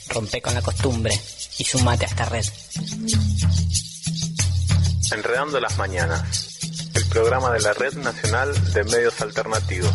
Rompe con la costumbre y sumate a esta red. Enredando las mañanas, el programa de la Red Nacional de Medios Alternativos.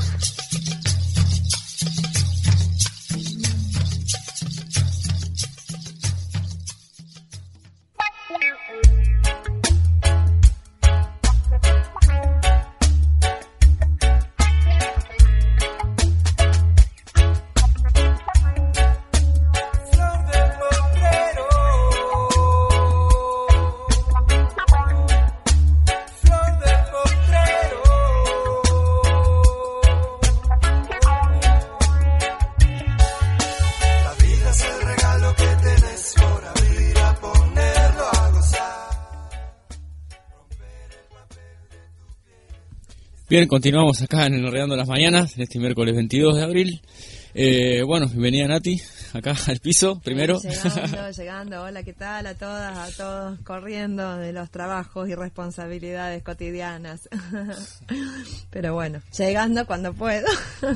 Bien, continuamos acá en Enredando las Mañanas, este miércoles 22 de abril. Bueno, bienvenida Nati, acá al piso, primero. Llegando, hola, ¿qué tal? A todas, a todos, corriendo de los trabajos y responsabilidades cotidianas. Pero bueno, llegando cuando puedo.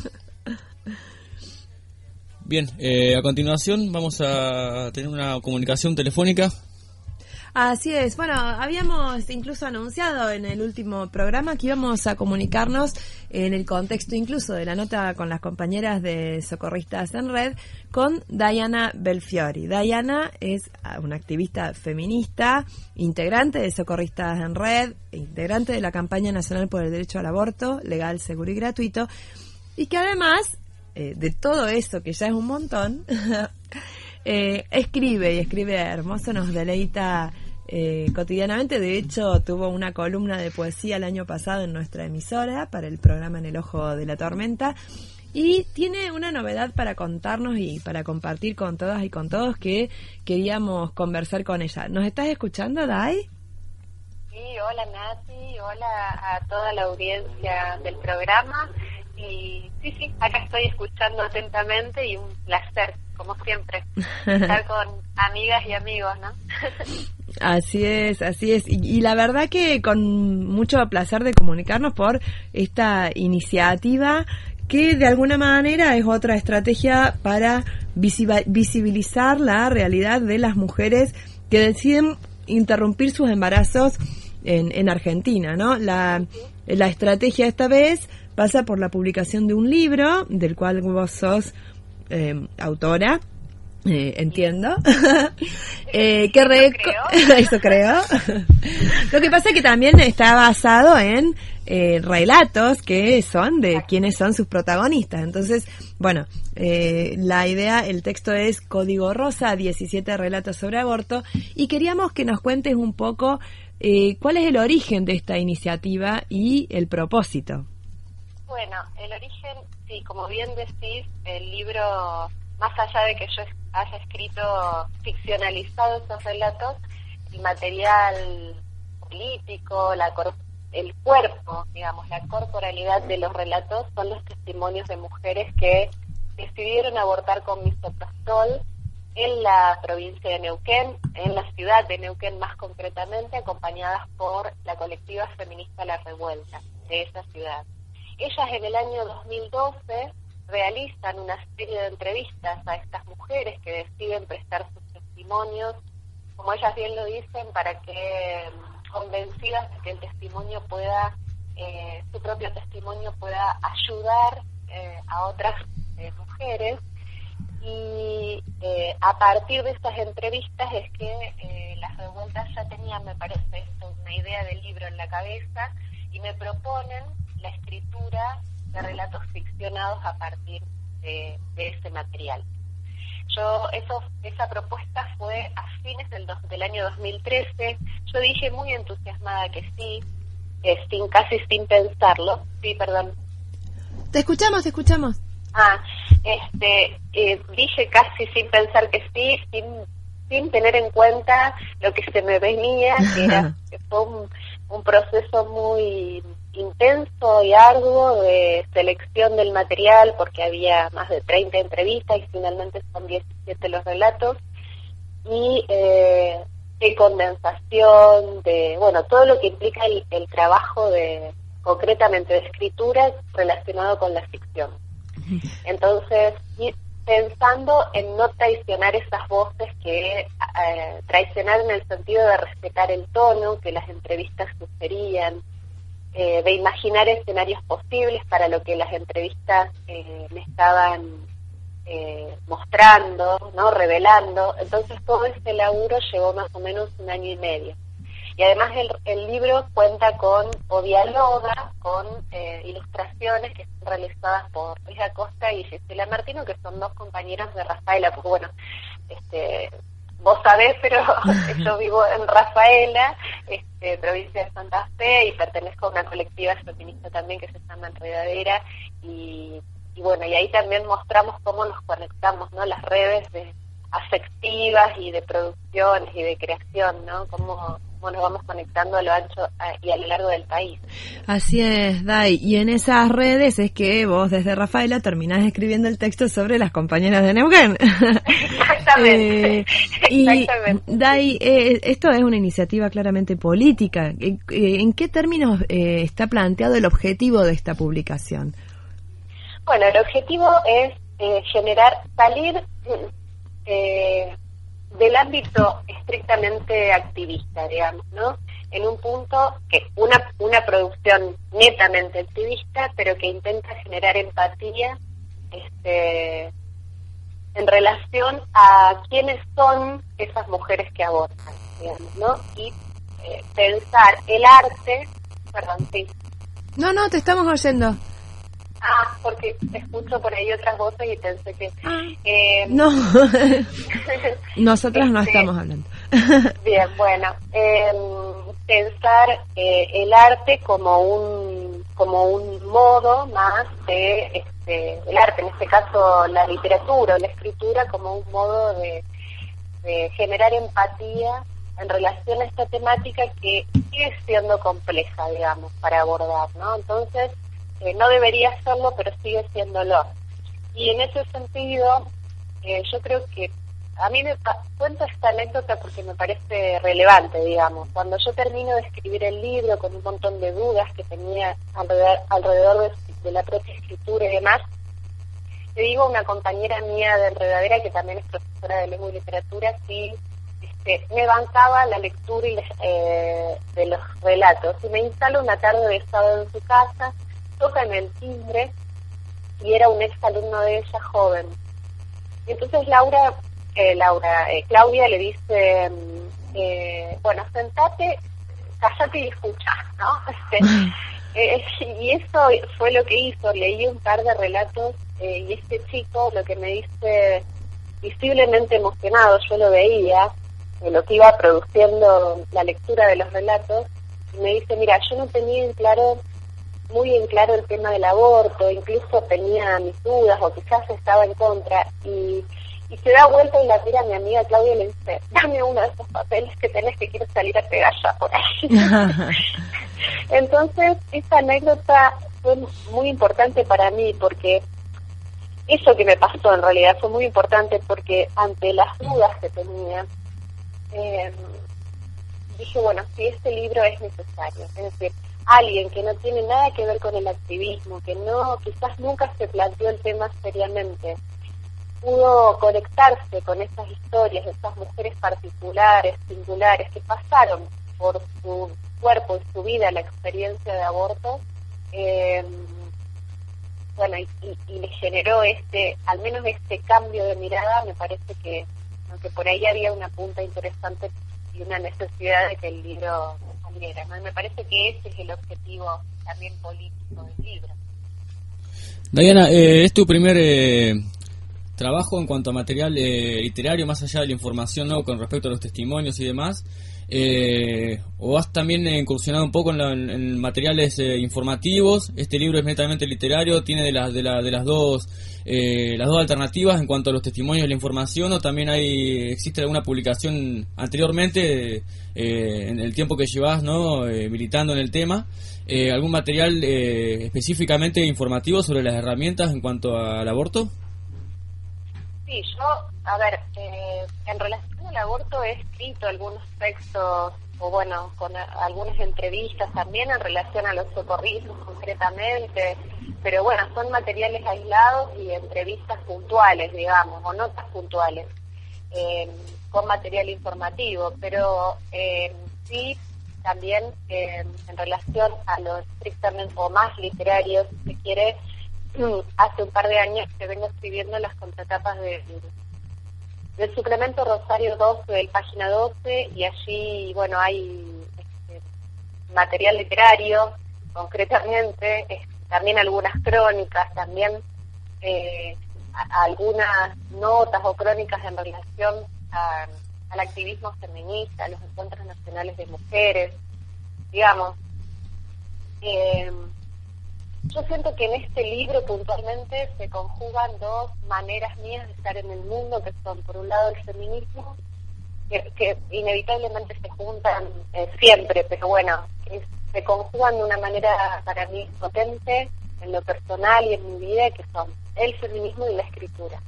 Bien, a continuación vamos a tener una comunicación telefónica. Así es, bueno, habíamos incluso anunciado en el último programa que íbamos a comunicarnos en el contexto incluso de la nota con las compañeras de Socorristas en Red con Diana Belfiori. Diana es una activista feminista, integrante de Socorristas en Red, integrante de la campaña nacional por el derecho al aborto, legal, seguro y gratuito, y que además de todo eso, que ya es un montón, escribe hermoso, nos deleita cotidianamente. De hecho, tuvo una columna de poesía el año pasado en nuestra emisora para el programa En el Ojo de la Tormenta, y tiene una novedad para contarnos y para compartir con todas y con todos que queríamos conversar con ella. ¿Nos estás escuchando, Dai? Sí, hola Nati, hola a toda la audiencia del programa. Y sí, acá estoy escuchando atentamente y un placer, como siempre, estar con amigas y amigos, ¿no? Así es. Y la verdad que con mucho placer de comunicarnos por esta iniciativa que de alguna manera es otra estrategia para visibilizar la realidad de las mujeres que deciden interrumpir sus embarazos en Argentina, ¿no? La estrategia esta vez pasa por la publicación de un libro del cual vos sos autora, entiendo. Eso creo. Lo que pasa es que también está basado en relatos que son de quiénes son sus protagonistas. Entonces, bueno, la idea, el texto es Código Rosa, 17 relatos sobre aborto, y queríamos que nos cuentes un poco cuál es el origen de esta iniciativa y el propósito. Bueno, el origen, sí, como bien decís, el libro, más allá de que yo haya escrito, ficcionalizado esos relatos, el material político, el cuerpo, digamos, la corporalidad de los relatos son los testimonios de mujeres que decidieron abortar con misoprostol en la provincia de Neuquén, en la ciudad de Neuquén más concretamente, acompañadas por la colectiva feminista La Revuelta de esa ciudad. Ellas en el año 2012 realizan una serie de entrevistas a estas mujeres que deciden prestar sus testimonios, como ellas bien lo dicen, para que, convencidas de que el testimonio pueda, su propio testimonio pueda ayudar a otras mujeres. Y a partir de estas entrevistas es que Las Revueltas ya tenían, me parece, una idea del libro en la cabeza y me proponen la escritura de relatos ficcionados a partir de ese material. Esa propuesta fue a fines del año 2013. Yo dije muy entusiasmada que sí, casi sin pensarlo. Sí, perdón. Te escuchamos. Dije casi sin pensar que sí, sin tener en cuenta lo que se me venía, que fue un proceso muy intenso y arduo de selección del material, porque había más de 30 entrevistas y finalmente son 17 los relatos, y de condensación, de todo lo que implica el trabajo concretamente de escritura relacionado con la ficción. Entonces pensando en no traicionar esas voces que traicionar en el sentido de respetar el tono que las entrevistas sugerían, de imaginar escenarios posibles para lo que las entrevistas me estaban mostrando, ¿no? Revelando. Entonces todo este laburo llevó más o menos 1 año y medio. Y además el libro cuenta con, o dialoga con ilustraciones que son realizadas por Luis Acosta y Gisela Martino, que son 2 compañeras de Rafaela, porque bueno, vos sabés, pero yo vivo en Rafaela, provincia de Santa Fe, y pertenezco a una colectiva feminista también que se llama Enredadera, y bueno, y ahí también mostramos cómo nos conectamos, ¿no? Las redes afectivas y de producciones y de creación, ¿no? Cómo nos vamos conectando a lo ancho y a lo largo del país. Así es, Day. Y en esas redes es que vos desde Rafaela terminás escribiendo el texto sobre las compañeras de Neuquén. Exactamente. Exactamente. Y Day, esto es una iniciativa claramente política. ¿En qué términos está planteado el objetivo de esta publicación? Bueno, el objetivo es salir del ámbito estrictamente activista, digamos, ¿no? En un punto que una producción netamente activista, pero que intenta generar empatía en relación a quiénes son esas mujeres que abortan, digamos, ¿no? Y pensar el arte, perdón, sí. No, te estamos oyendo. Porque escucho por ahí otras voces y pensé que... No, nosotras no estamos hablando. Bien, bueno, pensar el arte como un modo más de el arte, en este caso la literatura o la escritura, como un modo de generar empatía en relación a esta temática que sigue siendo compleja, digamos, para abordar, ¿no? Entonces, no debería serlo, pero sigue siéndolo. Y en ese sentido, yo creo que a mí me cuento esta anécdota porque me parece relevante, digamos. Cuando yo termino de escribir el libro con un montón de dudas que tenía alrededor de la propia escritura y demás, le digo a una compañera mía de Enredadera, que también es profesora de lengua y literatura, si me bancaba la lectura de los relatos. Y me instalo una tarde de sábado en su casa, toca en el timbre y era un ex alumno de ella joven. Y entonces Claudia le dice, bueno, sentate, cállate y escucha, ¿no? Y eso fue lo que hizo. Leí un par de relatos y este chico lo que me dice, visiblemente emocionado, yo lo veía, de lo que iba produciendo la lectura de los relatos, y me dice, mira, yo no tenía muy en claro el tema del aborto, incluso tenía mis dudas o quizás estaba en contra, y se da vuelta y la mira a mi amiga Claudia y le dice, dame uno de esos papeles que tenés, que quiero salir a pegar ya por ahí. Entonces, esta anécdota fue muy importante para mí, porque eso que me pasó en realidad fue muy importante, porque ante las dudas que tenía, dije, bueno, si este libro es necesario, es decir, alguien que no tiene nada que ver con el activismo, que quizás nunca se planteó el tema seriamente, pudo conectarse con esas historias de esas mujeres particulares, singulares, que pasaron por su cuerpo y su vida la experiencia de aborto, bueno, y le generó al menos este cambio de mirada. Me parece que, aunque por ahí había una punta interesante y una necesidad de que el libro saliera, ¿no? Me parece que ese es el objetivo también político del libro. Diana, ¿es tu primer trabajo en cuanto a material literario, más allá de la información, ¿no?, con respecto a los testimonios y demás? ¿O has también incursionado un poco en materiales informativos? Este libro es netamente literario, tiene de las dos alternativas en cuanto a los testimonios y la información, o también existe alguna publicación anteriormente en el tiempo que llevas, ¿no?, militando en el tema, algún material específicamente informativo sobre las herramientas en cuanto al aborto? Sí, en relación al aborto he escrito algunos textos bueno, con algunas entrevistas también en relación a los socorristas concretamente, pero bueno, son materiales aislados y entrevistas puntuales, digamos, o notas puntuales, con material informativo, pero sí también en relación a lo estrictamente o más literario, si se quiere, hace un par de años que vengo escribiendo las contratapas del suplemento Rosario 12 del Página 12, y allí, bueno, hay material literario, concretamente, también algunas crónicas, también algunas notas o crónicas en relación al activismo feminista, a los encuentros nacionales de mujeres, digamos. Yo siento que en este libro puntualmente se conjugan dos maneras mías de estar en el mundo, que son, por un lado, el feminismo, que inevitablemente se juntan siempre, pero bueno, se conjugan de una manera para mí potente en lo personal y en mi vida, que son el feminismo y la escritura.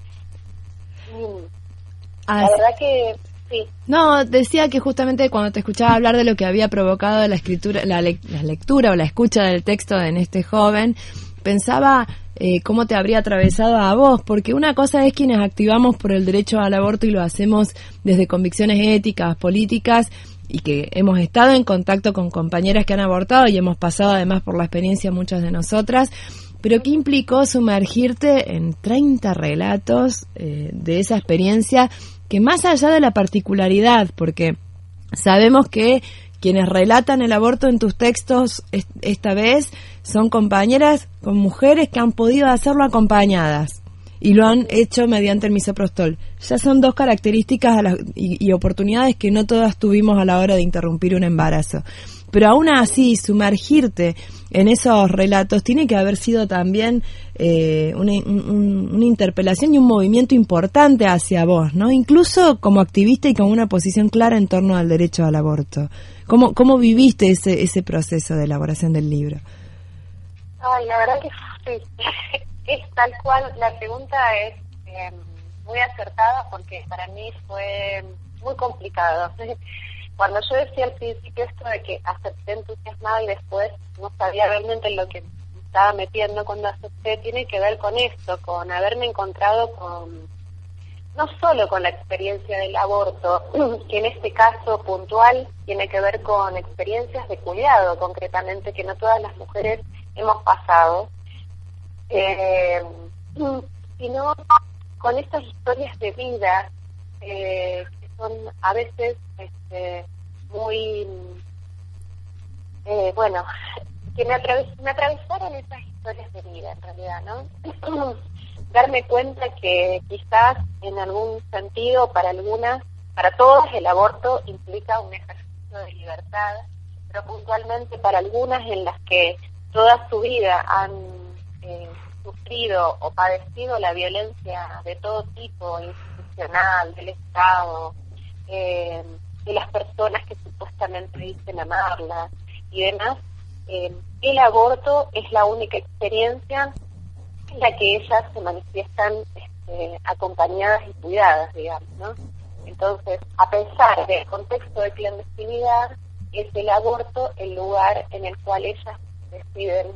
La verdad que sí. No, decía que justamente cuando te escuchaba hablar de lo que había provocado la escritura, la lectura o la escucha del texto en este joven, pensaba cómo te habría atravesado a vos, porque una cosa es quienes activamos por el derecho al aborto y lo hacemos desde convicciones éticas, políticas, y que hemos estado en contacto con compañeras que han abortado y hemos pasado además por la experiencia muchas de nosotras, pero ¿qué implicó sumergirte en 30 relatos de esa experiencia, que más allá de la particularidad, porque sabemos que quienes relatan el aborto en tus textos esta vez son compañeras con mujeres que han podido hacerlo acompañadas y lo han hecho mediante el misoprostol. Ya son dos características y oportunidades que no todas tuvimos a la hora de interrumpir un embarazo. Pero aún así, sumergirte en esos relatos tiene que haber sido también una interpelación y un movimiento importante hacia vos, ¿no? Incluso como activista y con una posición clara en torno al derecho al aborto. ¿Cómo viviste ese proceso de elaboración del libro? Ay, la verdad que sí. Es tal cual, la pregunta es muy acertada, porque para mí fue muy complicado. Cuando yo decía al principio esto de que acepté entusiasmada y después no sabía realmente en lo que me estaba metiendo cuando acepté, tiene que ver con esto, con haberme encontrado no solo con la experiencia del aborto, que en este caso puntual tiene que ver con experiencias de cuidado, concretamente, que no todas las mujeres hemos pasado, sino con estas historias de vida que son a veces muy bueno, que me atravesaron esas historias de vida en realidad, ¿no? Darme cuenta que quizás en algún sentido para todas el aborto implica un ejercicio de libertad, pero puntualmente para algunas en las que toda su vida han sufrido o padecido la violencia de todo tipo, institucional, del Estado, de las personas que supuestamente dicen amarlas y demás, el aborto es la única experiencia en la que ellas se manifiestan acompañadas y cuidadas, digamos, ¿no? Entonces, a pesar del contexto de clandestinidad, es el aborto el lugar en el cual ellas deciden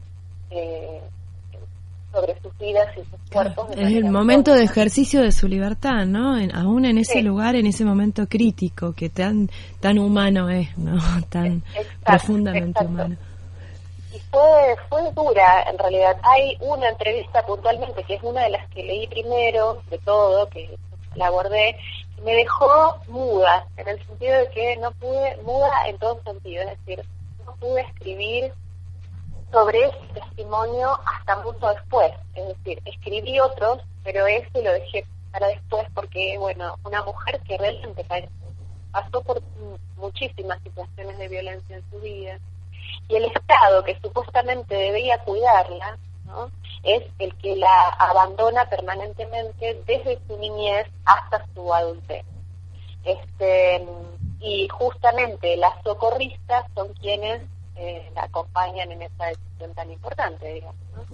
sobre sus vidas y sus cuerpos. Es el momento de ejercicio de su libertad, ¿no? Aún en ese lugar, en ese momento crítico, que tan humano es, ¿no? Tan profundamente humano. Y fue dura, en realidad. Hay una entrevista puntualmente, que es una de las que leí primero, de todo, que la abordé, y me dejó muda, en el sentido de que no pude, muda en todo sentido, es decir, no pude escribir sobre ese testimonio hasta mucho después, es decir, escribí otros, pero ese lo dejé para después porque, bueno, una mujer que realmente pasó por muchísimas situaciones de violencia en su vida, y el Estado que supuestamente debía cuidarla, ¿no?, es el que la abandona permanentemente desde su niñez hasta su adultez. Y justamente las socorristas son quienes la acompañan en esa decisión tan importante, digamos, ¿no?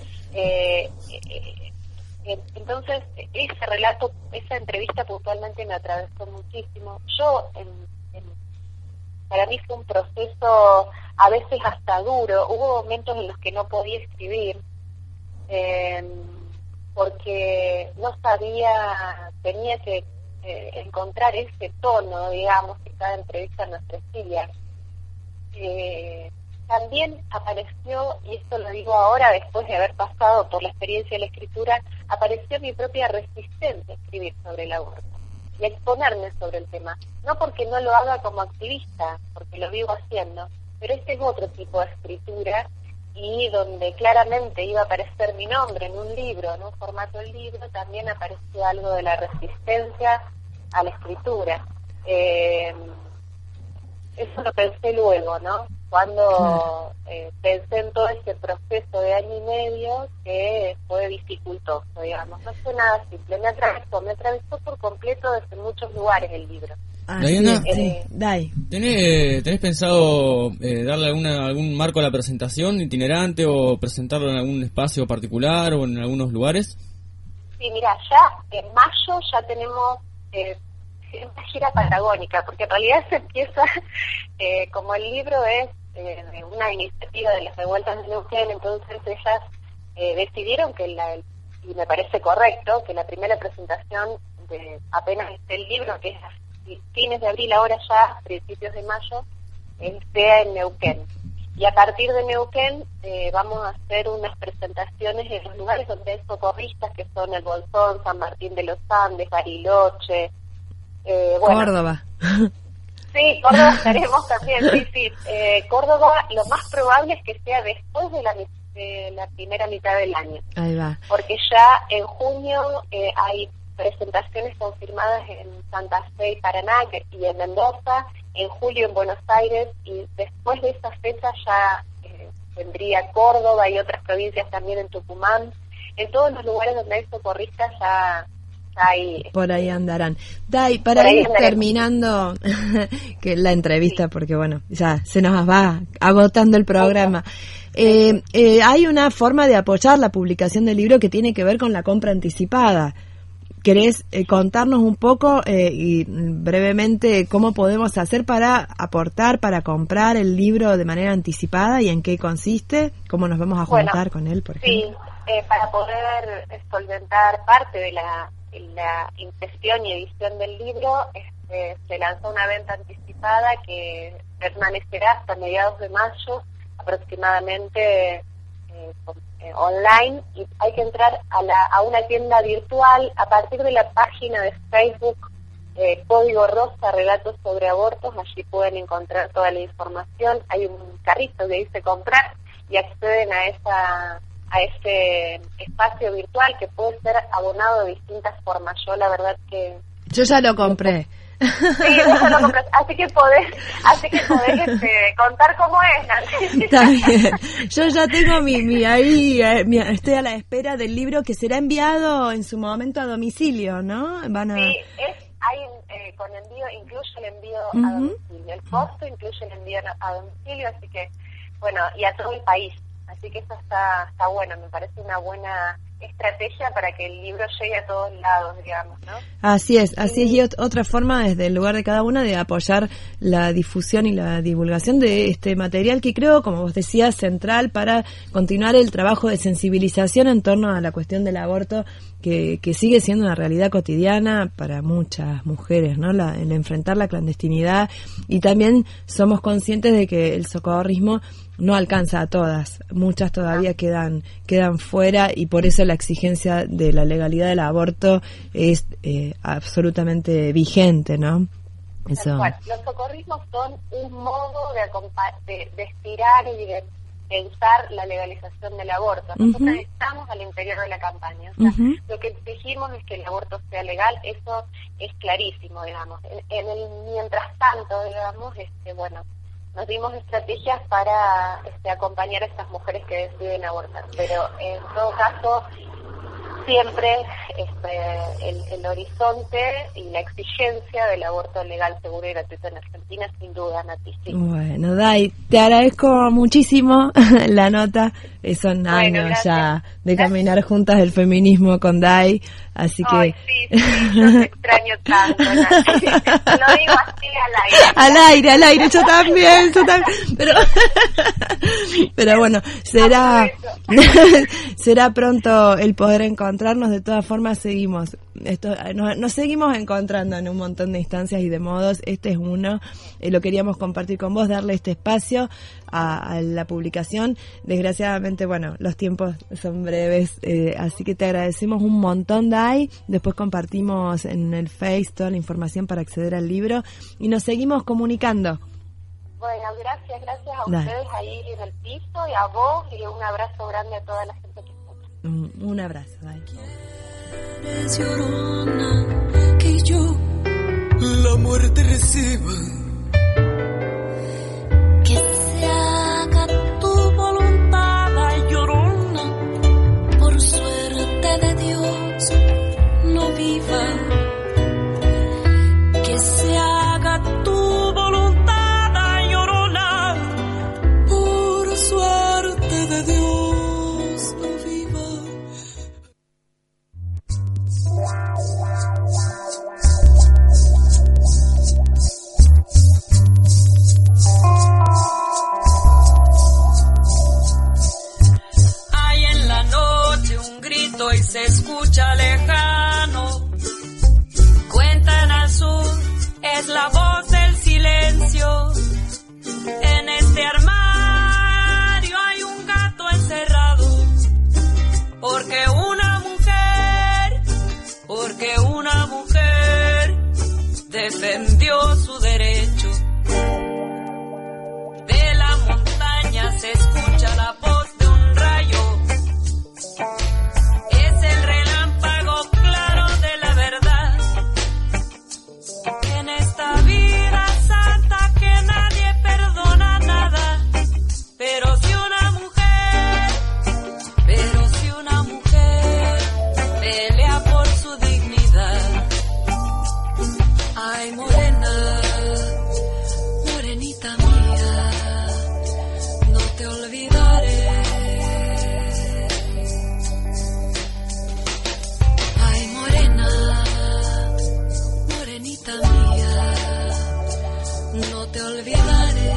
Entonces, ese relato, esa entrevista puntualmente me atravesó muchísimo. Yo, para mí fue un proceso a veces hasta duro. Hubo momentos en los que no podía escribir, porque no sabía, tenía que encontrar ese tono, digamos, que cada entrevista nos decía. También apareció, y esto lo digo ahora después de haber pasado por la experiencia de la escritura, apareció mi propia resistencia a escribir sobre el aborto y a exponerme sobre el tema. No porque no lo haga como activista, porque lo vivo haciendo, pero este es otro tipo de escritura, y donde claramente iba a aparecer mi nombre en un libro, en un formato de libro, también apareció algo de la resistencia a la escritura. Eso lo pensé luego, ¿no? Cuando pensé en todo este proceso de año y medio que fue dificultoso, digamos. No fue nada simple, me atravesó por completo desde muchos lugares el libro. Diana, Dai. ¿Tenés pensado darle algún marco a la presentación itinerante o presentarlo en algún espacio particular o en algunos lugares? Sí, mira, ya en mayo ya tenemos una gira patagónica, porque en realidad se empieza, como el libro es una iniciativa de las revueltas de Neuquén, entonces ellas decidieron que, y me parece correcto, que la primera presentación de apenas esté el libro, que es a fines de abril, ahora ya, principios de mayo, sea en Neuquén. Y a partir de Neuquén vamos a hacer unas presentaciones en los lugares donde hay socorristas, que son el Bolsón, San Martín de los Andes, Bariloche, Córdoba. Sí, Córdoba estaremos también, sí. Córdoba, lo más probable es que sea después de la primera mitad del año. Ahí va. Porque ya en junio hay presentaciones confirmadas en Santa Fe y Paraná y en Mendoza, en julio en Buenos Aires, y después de esa fecha ya vendría Córdoba y otras provincias también en Tucumán. En todos los lugares donde hay socorristas ya hay... Por ahí andarán. Dai, para ir terminando que la entrevista, porque bueno, ya se nos va agotando el programa. Hay una forma de apoyar la publicación del libro que tiene que ver con la compra anticipada. ¿Querés contarnos un poco y brevemente cómo podemos hacer para aportar, para comprar el libro de manera anticipada y en qué consiste? ¿Cómo nos vamos a juntar con él, por ejemplo? Sí, para poder solventar parte de la impresión y edición del libro, se lanzó una venta anticipada que permanecerá hasta mediados de mayo aproximadamente online, y hay que entrar a una tienda virtual a partir de la página de Facebook Código Rosa Relatos sobre Abortos. Allí pueden encontrar toda la información, hay un carrito que dice comprar y acceden a ese espacio virtual que puede ser abonado de distintas formas. Yo la verdad que... Yo ya lo compré. Sí, vos lo compras, así que podés contar cómo es, Nancy. Está bien. Yo ya tengo estoy a la espera del libro que será enviado en su momento a domicilio, ¿no? Sí, con envío, incluye el envío a domicilio, el costo incluye el envío a domicilio, así que, bueno, y a todo el país. Así que eso está bueno, me parece una buena estrategia para que el libro llegue a todos lados, digamos, ¿no? Así es, y otra forma desde el lugar de cada una de apoyar la difusión y la divulgación de este material que creo, como vos decías, central para continuar el trabajo de sensibilización en torno a la cuestión del aborto, que sigue siendo una realidad cotidiana para muchas mujeres, ¿no? El enfrentar la clandestinidad, y también somos conscientes de que el socorrismo no alcanza a todas, muchas todavía quedan fuera, y por eso la exigencia de la legalidad del aborto es absolutamente vigente, ¿no? Eso. Los socorrismos son un modo de estirar y de pensar la legalización del aborto. Nosotros estamos al interior de la campaña. O sea, lo que exigimos es que el aborto sea legal, eso es clarísimo, digamos. En el mientras tanto, digamos, nos dimos estrategias para acompañar a estas mujeres que deciden abortar, pero en todo caso siempre el horizonte y la exigencia del aborto legal, seguro y gratuito en Argentina, sin duda, Nati. Sí. Bueno, Day, te agradezco muchísimo la nota. Son años ya de caminar juntas el feminismo con Day, así que... Ay, sí, yo te extraño tanto, Nati. Lo digo así al aire. Al aire, yo también. Pero bueno, será pronto el poder encontrarnos. De todas formas, seguimos. Nos seguimos encontrando en un montón de instancias y de modos. Este es uno. Lo queríamos compartir con vos, darle este espacio a la publicación. Desgraciadamente, bueno, los tiempos son breves, así que te agradecemos un montón, Day. Después compartimos en el Face toda la información para acceder al libro y nos seguimos comunicando. Bueno, gracias a ustedes ahí en el piso y a vos, y un abrazo grande a toda la gente que escucha. Un abrazo, Day. Eres llorona, que yo la muerte reciba, que se haga tu voluntad, ay, llorona, por suerte de Dios no viva, que se haga tu voluntad, ay, llorona, por suerte de Dios no viva. Hay en la noche un grito y se escucha lejano. Cuentan al sur, es la voz del silencio. En este armario hay un gato encerrado, porque una mujer defendió su derecho. De la montaña se escucha la voz de un rayo. Es el relámpago claro de la verdad. En esta vida santa que nadie perdona nada. Pero si una mujer pelea por su dignidad. Ay, morena, morenita mía, no te olvidaré. Ay, morena, morenita mía, no te olvidaré.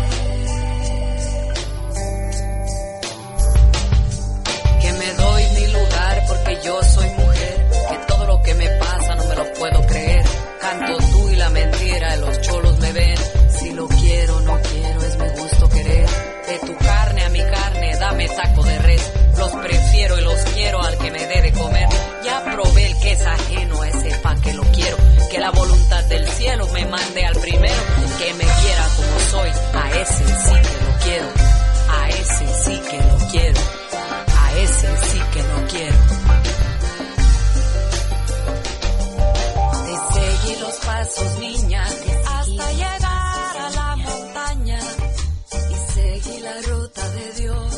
Que me doy mi lugar porque yo soy mujer, que todo lo que me pasa no me lo puedo creer. Canto tú y la mentira, los cholos me ven. Si lo quiero, no quiero, es mi gusto querer. De tu carne a mi carne, dame taco de res. Los prefiero y los quiero al que me debe comer. Ya probé el que es ajeno, a ese pa' que lo quiero. Que la voluntad del cielo me mande al primero. Que me quiera como soy, a ese sí que lo quiero. A ese sí que lo quiero. A ese sí que lo quiero. Seguí los pasos, niña, hasta llegar a la montaña y seguí la ruta de Dios.